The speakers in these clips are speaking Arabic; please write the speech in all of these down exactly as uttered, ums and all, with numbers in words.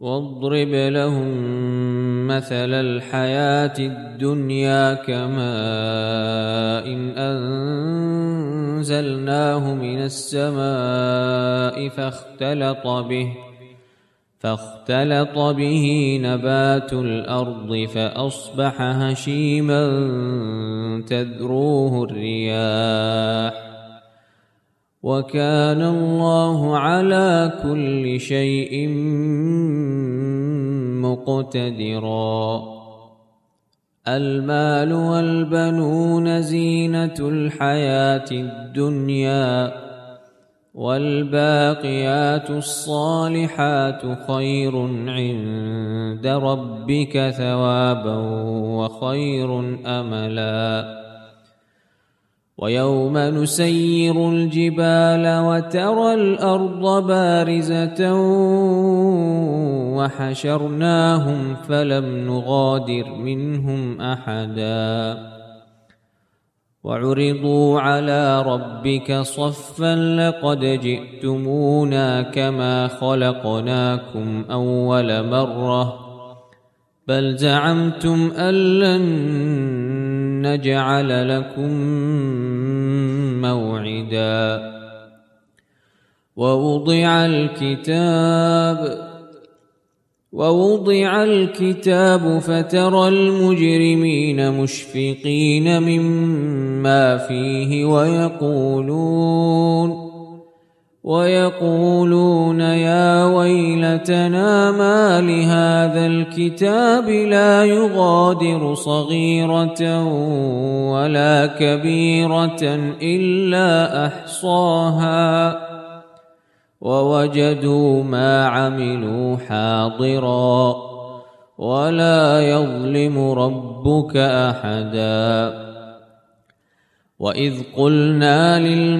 واضرب لهم مثل الحياة الدنيا كماء إن أنزلناه من السماء فاختلط به فاختلط به نبات الأرض فأصبح هشيما تذروه الرياح وكان الله على كل شيء مقتدرا. المال والبنون زينة الحياة الدنيا والباقيات الصالحات خير عند ربك ثوابا وخير أملا. ويوم نسير الجبال وترى الأرض بارزة وحشرناهم فلم نغادر منهم أحدا وعرضوا على ربك صفا لقد جئتمونا كما خلقناكم أول مرة بل زعمتم أن لن نجعل لكم موعدا. ووضع الكتاب ووضع الكتاب فترى المجرمين مشفقين مما فيه ويقولون ويقولون يا ويلتنا ما لهذا الكتاب لا يغادر صغيرة ولا كبيرة إلا أحصاها ووجدوا ما عملوا حاضرا ولا يظلم ربك أحدا. وإذ قلنا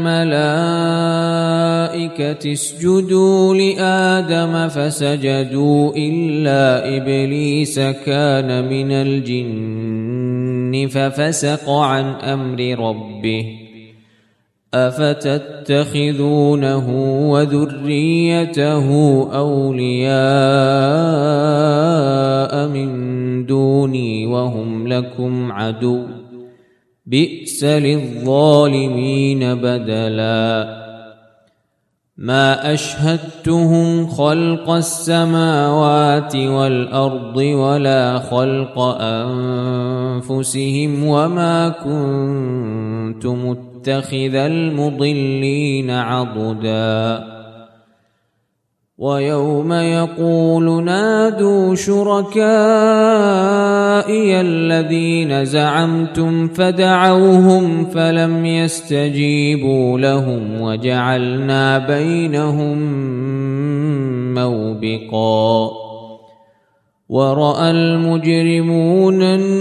للملائكة اسجدوا لآدم فسجدوا إلا إبليس كان من الجن ففسق عن أمر ربه أفتتخذونه وذريته أولياء من دوني وهم لكم عدو بئس للظالمين بدلا. ما أشهدتهم خلق السماوات والأرض ولا خلق أنفسهم وما كنت متخذ المضلين عضدا. ويوم يقول نادوا شركائي الذين زعمتم فدعوهم فلم يستجيبوا لهم وجعلنا بينهم موبقا. ورأى المجرمون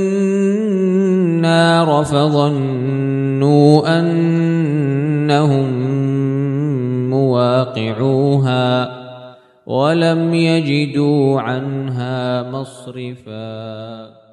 النار فظنوا أنهم مواقعوها ولم يجدوا عنها مصرفا.